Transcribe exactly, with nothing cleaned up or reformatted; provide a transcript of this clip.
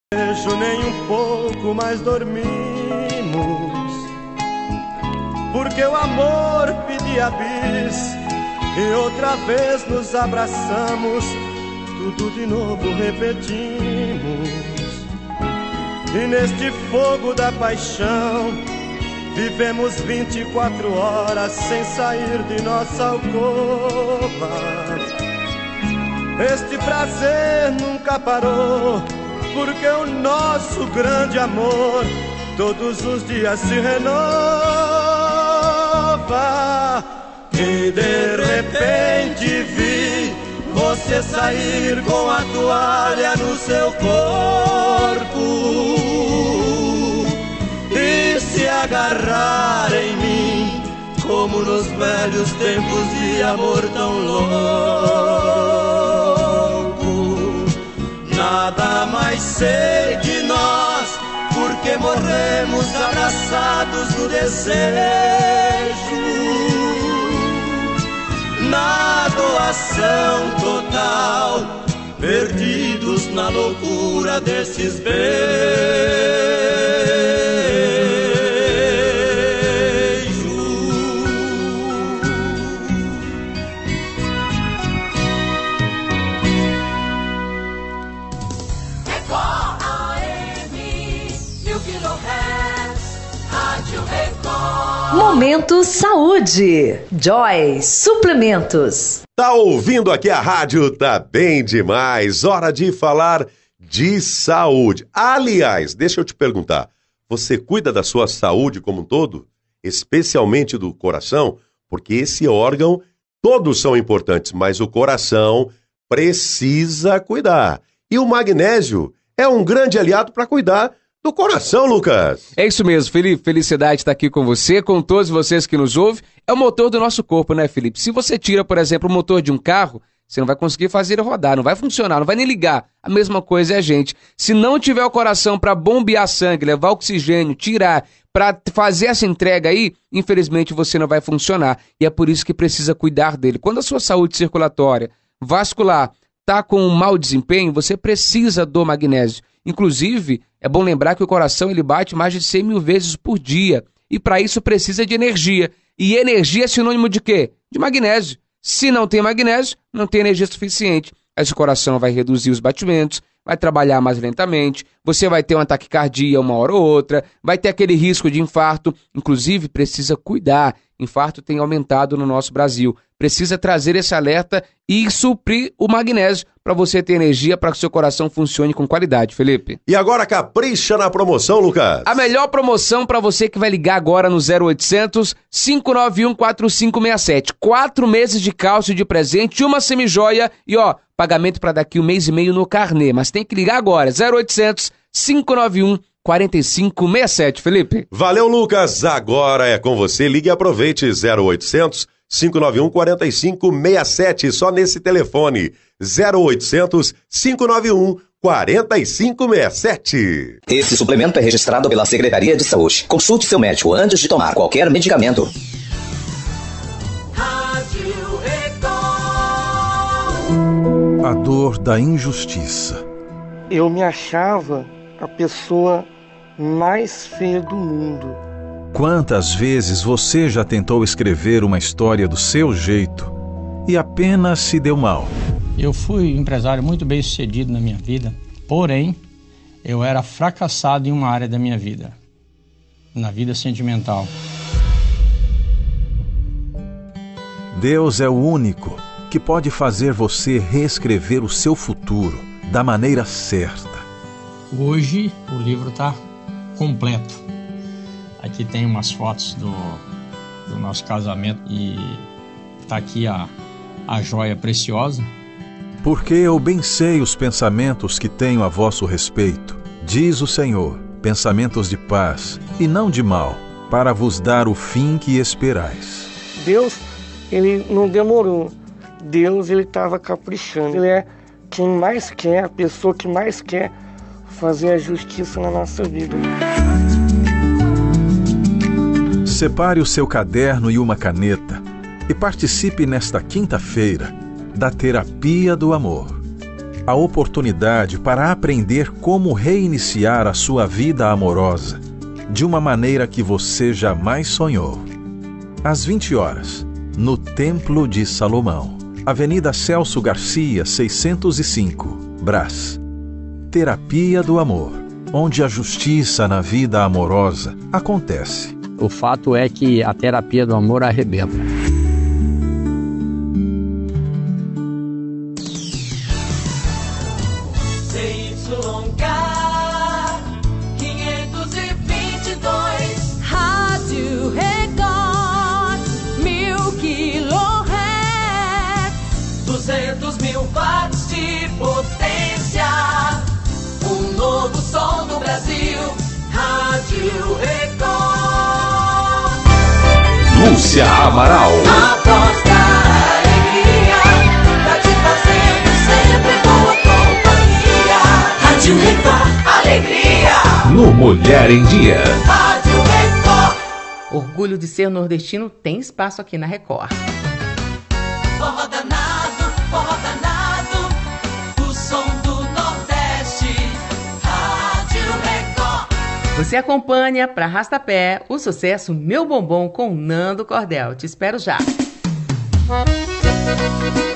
Nem um pouco mais dormimos, porque o amor pedia bis e outra vez nos abraçamos, tudo de novo repetimos. E neste fogo da paixão vivemos vinte e quatro horas sem sair de nossa alcova. Este prazer nunca parou, porque o nosso grande amor todos os dias se renova. E de repente vi você sair com a toalha no seu corpo e se agarrar em mim, como nos velhos tempos de amor tão louco. Nada mais sei de nós, porque morremos abraçados no desejo, na doação total, perdidos na loucura desses beijos. Momento Saúde. Joy Suplementos. Tá ouvindo aqui a rádio? Tá bem demais. Hora de falar de saúde. Aliás, deixa eu te perguntar. Você cuida da sua saúde como um todo? Especialmente do coração? Porque esse órgão, todos são importantes, mas o coração precisa cuidar. E o magnésio é um grande aliado para cuidar do coração, Lucas. É isso mesmo, Felipe. Felicidade estar aqui com você, com todos vocês que nos ouvem. É o motor do nosso corpo, né, Felipe? Se você tira, por exemplo, o motor de um carro, você não vai conseguir fazer ele rodar, não vai funcionar, não vai nem ligar. A mesma coisa é a gente. Se não tiver o coração para bombear sangue, levar oxigênio, tirar, para fazer essa entrega aí, infelizmente você não vai funcionar. E é por isso que precisa cuidar dele. Quando a sua saúde circulatória, vascular, está com um mau desempenho, você precisa do magnésio. Inclusive, é bom lembrar que o coração ele bate mais de cem mil vezes por dia. E para isso precisa de energia. E energia é sinônimo de quê? De magnésio. Se não tem magnésio, não tem energia suficiente. Aí o coração vai reduzir os batimentos, vai trabalhar mais lentamente, você vai ter um ataque cardíaco uma hora ou outra, vai ter aquele risco de infarto. Inclusive, precisa cuidar. Infarto tem aumentado no nosso Brasil. Precisa trazer esse alerta e suprir o magnésio para você ter energia para que o seu coração funcione com qualidade, Felipe. E agora capricha na promoção, Lucas. A melhor promoção para você que vai ligar agora no zero oitocentos, cinco nove um, quatro cinco seis sete. Quatro meses de cálcio de presente, uma semijoia e ó, pagamento para daqui um mês e meio no carnê. Mas tem que ligar agora, zero oitocentos, cinco nove um, quatro cinco seis sete, Felipe. Valeu, Lucas. Agora é com você. Ligue e aproveite zero oitocentos, cinco nove um, quatro cinco seis sete. Só nesse telefone. zero oitocentos, cinco nove um, quatro cinco seis sete. Esse suplemento é registrado pela Secretaria de Saúde. Consulte seu médico antes de tomar qualquer medicamento. A dor da injustiça. Eu me achava a pessoa mais feia do mundo. Quantas vezes você já tentou escrever uma história do seu jeito e apenas se deu mal? Eu fui um empresário muito bem sucedido na minha vida, porém, eu era fracassado em uma área da minha vida, na vida sentimental. Deus é o único que pode fazer você reescrever o seu futuro da maneira certa. Hoje o livro está completo. Aqui tem umas fotos do, do nosso casamento e está aqui a, a joia preciosa. Porque eu bem sei os pensamentos que tenho a vosso respeito, diz o Senhor, pensamentos de paz e não de mal, para vos dar o fim que esperais. Deus, ele não demorou. Deus, ele estava caprichando. Ele é quem mais quer, a pessoa que mais quer fazer a justiça na nossa vida. Separe o seu caderno e uma caneta e participe nesta quinta-feira da Terapia do Amor. a oportunidade para aprender como reiniciar a sua vida amorosa de uma maneira que você jamais sonhou. Às vinte horas, no Templo de Salomão, Avenida Celso Garcia, seiscentos e cinco, Brás. Terapia do Amor, onde a justiça na vida amorosa acontece. O fato é que a terapia do amor arrebenta. C Y K quinhentos e vinte e dois, Rádio Record, mil quilohertz, duzentos mil watts de potência, um novo som do Brasil, Rádio Record. Lúcia Amaral. A voz da alegria, tá te fazendo sempre boa companhia. Rádio Record, alegria. No Mulher em Dia. Rádio Record. Orgulho de ser nordestino tem espaço aqui na Record. Forró danado, forró danado, o som do Nordeste. Rádio Record. Você acompanha para Arrastapé o sucesso Meu Bombom com Nando Cordel. Te espero já.